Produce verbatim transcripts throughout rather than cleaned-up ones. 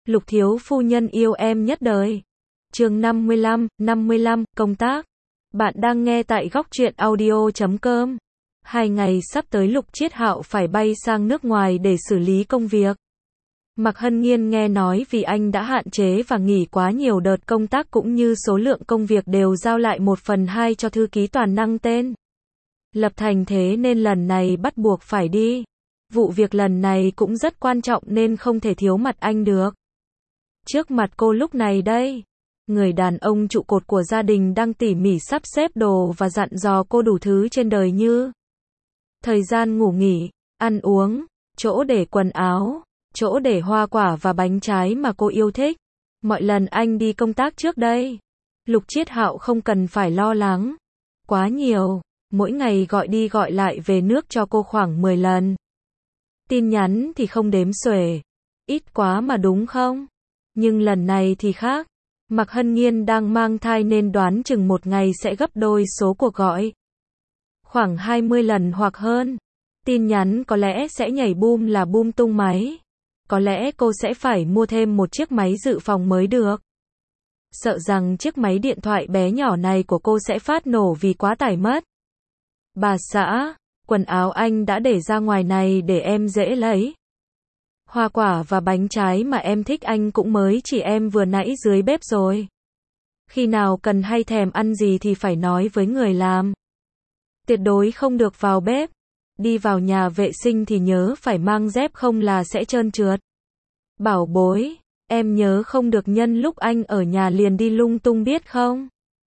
Lục thiếu phu nhân yêu em nhất đời. Chương năm mươi lăm, năm mươi lăm, công tác. Bạn đang nghe tại góc truyện audio chấm com. Hai ngày sắp tới Lục Chiết Hạo phải bay sang nước ngoài để xử lý công việc. Mạc Hân Nhiên nghe nói vì anh đã hạn chế và nghỉ quá nhiều đợt công tác cũng như số lượng công việc đều giao lại một phần hai cho thư ký toàn năng tên Lập Thành, thế nên lần này bắt buộc phải đi. Vụ việc lần này cũng rất quan trọng nên không thể thiếu mặt anh được. Trước mặt cô lúc này đây, người đàn ông trụ cột của gia đình đang tỉ mỉ sắp xếp đồ và dặn dò cô đủ thứ trên đời như thời gian ngủ nghỉ, ăn uống, chỗ để quần áo, chỗ để hoa quả và bánh trái mà cô yêu thích. Mọi lần anh đi công tác trước đây, Lục Chiết Hạo không cần phải lo lắng quá nhiều, mỗi ngày gọi đi gọi lại về nước cho cô khoảng mười lần. Tin nhắn thì không đếm xuể, ít quá mà đúng không? Nhưng lần này thì khác. Mạc Hân Nhiên đang mang thai nên đoán chừng một ngày sẽ gấp đôi số cuộc gọi. Khoảng hai mươi lần hoặc hơn. Tin nhắn có lẽ sẽ nhảy boom là boom tung máy. Có lẽ cô sẽ phải mua thêm một chiếc máy dự phòng mới được. Sợ rằng chiếc máy điện thoại bé nhỏ này của cô sẽ phát nổ vì quá tải mất. Bà xã, quần áo anh đã để ra ngoài này để em dễ lấy. Hoa quả và bánh trái mà em thích anh cũng mới chỉ em vừa nãy dưới bếp rồi. Khi nào cần hay thèm ăn gì thì phải nói với người làm. Tuyệt đối không được vào bếp. Đi vào nhà vệ sinh thì nhớ phải mang dép không là sẽ trơn trượt. Bảo bối, em nhớ không được nhân lúc anh ở nhà liền đi lung tung biết không?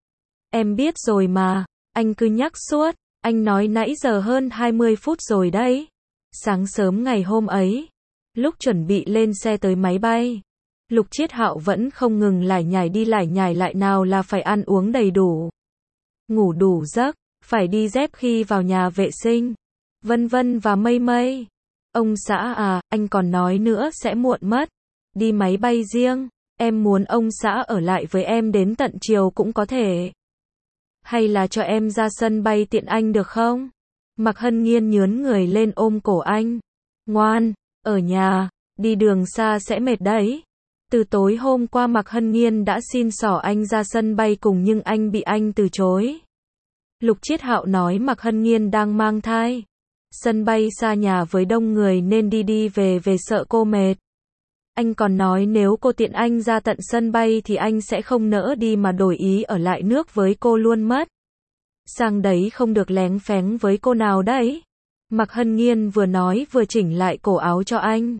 Em biết rồi mà, anh cứ nhắc suốt, anh nói nãy giờ hơn hai mươi phút rồi đấy. Sáng sớm ngày hôm ấy, lúc chuẩn bị lên xe tới máy bay, Lục Chiết Hạo vẫn không ngừng lải nhải đi lải nhải lại, nào là phải ăn uống đầy đủ, ngủ đủ giấc, phải đi dép khi vào nhà vệ sinh, vân vân và mây mây. Ông xã à, anh còn nói nữa sẽ muộn mất. Đi máy bay riêng, em muốn ông xã ở lại với em đến tận chiều cũng có thể. Hay là cho em ra sân bay tiện anh được không? Mạc Hân Nhiên nhướn người lên ôm cổ anh. Ngoan, ở nhà, đi đường xa sẽ mệt đấy. Từ tối hôm qua Mạc Hân Nhiên đã xin xỏ anh ra sân bay cùng nhưng anh bị anh từ chối. Lục Chiết Hạo nói Mạc Hân Nhiên đang mang thai. Sân bay xa nhà với đông người nên đi đi về về sợ cô mệt. Anh còn nói nếu cô tiện anh ra tận sân bay thì anh sẽ không nỡ đi mà đổi ý ở lại nước với cô luôn mất. Sang đấy không được léng phéng với cô nào đấy. Mạc Hân Nhiên vừa nói vừa chỉnh lại cổ áo cho anh.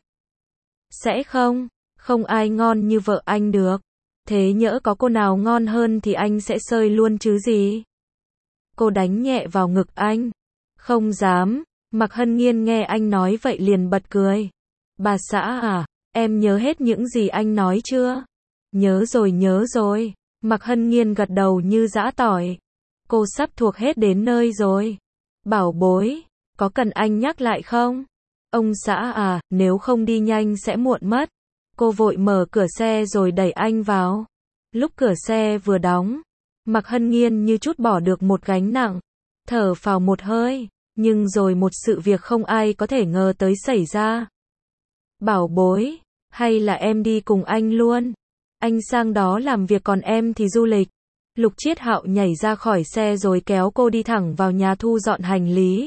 Sẽ không, không ai ngon như vợ anh được. Thế nhỡ có cô nào ngon hơn thì anh sẽ sơi luôn chứ gì. Cô đánh nhẹ vào ngực anh. Không dám. Mạc Hân Nhiên nghe anh nói vậy liền bật cười. Bà xã à, em nhớ hết những gì anh nói chưa? Nhớ rồi nhớ rồi. Mạc Hân Nhiên gật đầu như giã tỏi. Cô sắp thuộc hết đến nơi rồi. Bảo bối, có cần anh nhắc lại không? Ông xã à, nếu không đi nhanh sẽ muộn mất. Cô vội mở cửa xe rồi đẩy anh vào. Lúc cửa xe vừa đóng, Mạc Hân Nhiên như chút bỏ được một gánh nặng. Thở phào một hơi. Nhưng rồi một sự việc không ai có thể ngờ tới xảy ra. Bảo bối, hay là em đi cùng anh luôn? Anh sang đó làm việc còn em thì du lịch. Lục Chiết Hạo nhảy ra khỏi xe rồi kéo cô đi thẳng vào nhà thu dọn hành lý.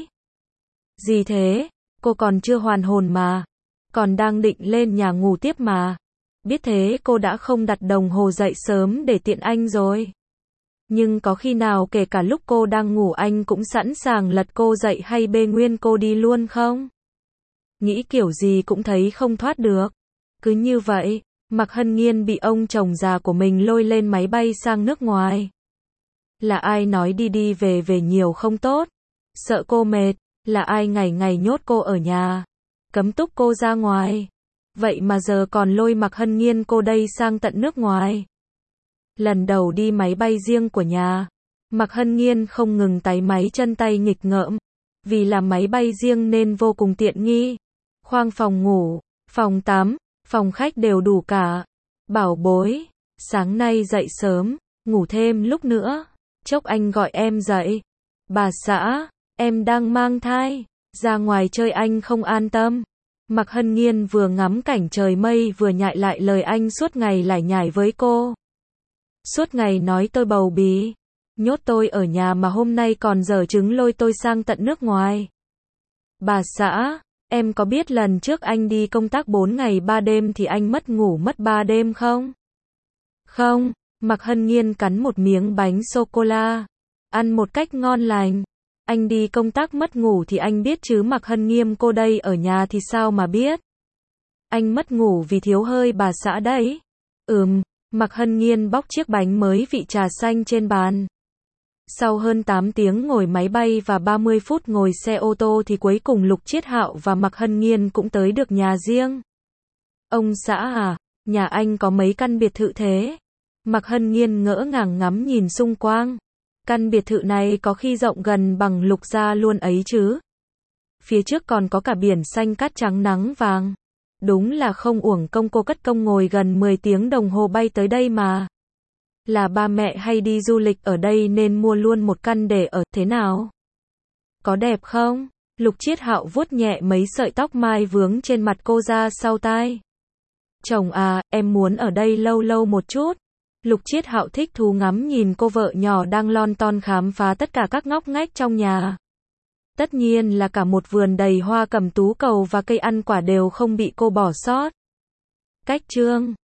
Gì thế? Cô còn chưa hoàn hồn mà. Còn đang định lên nhà ngủ tiếp mà. Biết thế cô đã không đặt đồng hồ dậy sớm để tiện anh rồi. Nhưng có khi nào kể cả lúc cô đang ngủ anh cũng sẵn sàng lật cô dậy hay bê nguyên cô đi luôn không? Nghĩ kiểu gì cũng thấy không thoát được. Cứ như vậy, Mạc Hân Nhiên bị ông chồng già của mình lôi lên máy bay sang nước ngoài. Là ai nói đi đi về về nhiều không tốt? Sợ cô mệt, là ai ngày ngày nhốt cô ở nhà, cấm túc cô ra ngoài. Vậy mà giờ còn lôi Mạc Hân Nhiên cô đây sang tận nước ngoài. Lần đầu đi máy bay riêng của nhà, Mạc Hân Nhiên không ngừng táy máy chân tay nghịch ngợm. Vì là máy bay riêng nên vô cùng tiện nghi. Khoang phòng ngủ, phòng tắm, phòng khách đều đủ cả. Bảo bối, sáng nay dậy sớm, ngủ thêm lúc nữa. Chốc anh gọi em dậy. Bà xã, em đang mang thai, ra ngoài chơi anh không an tâm. Mạc Hân Nghiên vừa ngắm cảnh trời mây vừa nhại lại lời anh suốt ngày lải nhải với cô. Suốt ngày nói tôi bầu bí, nhốt tôi ở nhà mà hôm nay còn giở trứng lôi tôi sang tận nước ngoài. Bà xã, em có biết lần trước anh đi công tác bốn ngày ba đêm thì anh mất ngủ mất ba đêm không? Không, Mạc Hân Nghiên cắn một miếng bánh sô-cô-la, ăn một cách ngon lành. Anh đi công tác mất ngủ thì anh biết chứ, Mạc Hân Nghiên cô đây ở nhà thì sao mà biết. Anh mất ngủ vì thiếu hơi bà xã đấy. Ừm, Mạc Hân Nghiên bóc chiếc bánh mới vị trà xanh trên bàn. Sau hơn tám tiếng ngồi máy bay và ba mươi phút ngồi xe ô tô thì cuối cùng Lục Chiết Hạo và Mạc Hân Nghiên cũng tới được nhà riêng. Ông xã à, nhà anh có mấy căn biệt thự thế? Mạc Hân Nghiên ngỡ ngàng ngắm nhìn xung quanh. Căn biệt thự này có khi rộng gần bằng Lục gia luôn ấy chứ. Phía trước còn có cả biển xanh cát trắng nắng vàng. Đúng là không uổng công cô cất công ngồi gần mười tiếng đồng hồ bay tới đây mà. Là ba mẹ hay đi du lịch ở đây nên mua luôn một căn để ở, thế nào? Có đẹp không? Lục Chiết Hạo vuốt nhẹ mấy sợi tóc mai vướng trên mặt cô ra sau tai. Chồng à, em muốn ở đây lâu lâu một chút. Lục Chiết Hạo thích thú ngắm nhìn cô vợ nhỏ đang lon ton khám phá tất cả các ngóc ngách trong nhà. Tất nhiên là cả một vườn đầy hoa cẩm tú cầu và cây ăn quả đều không bị cô bỏ sót. Cách chương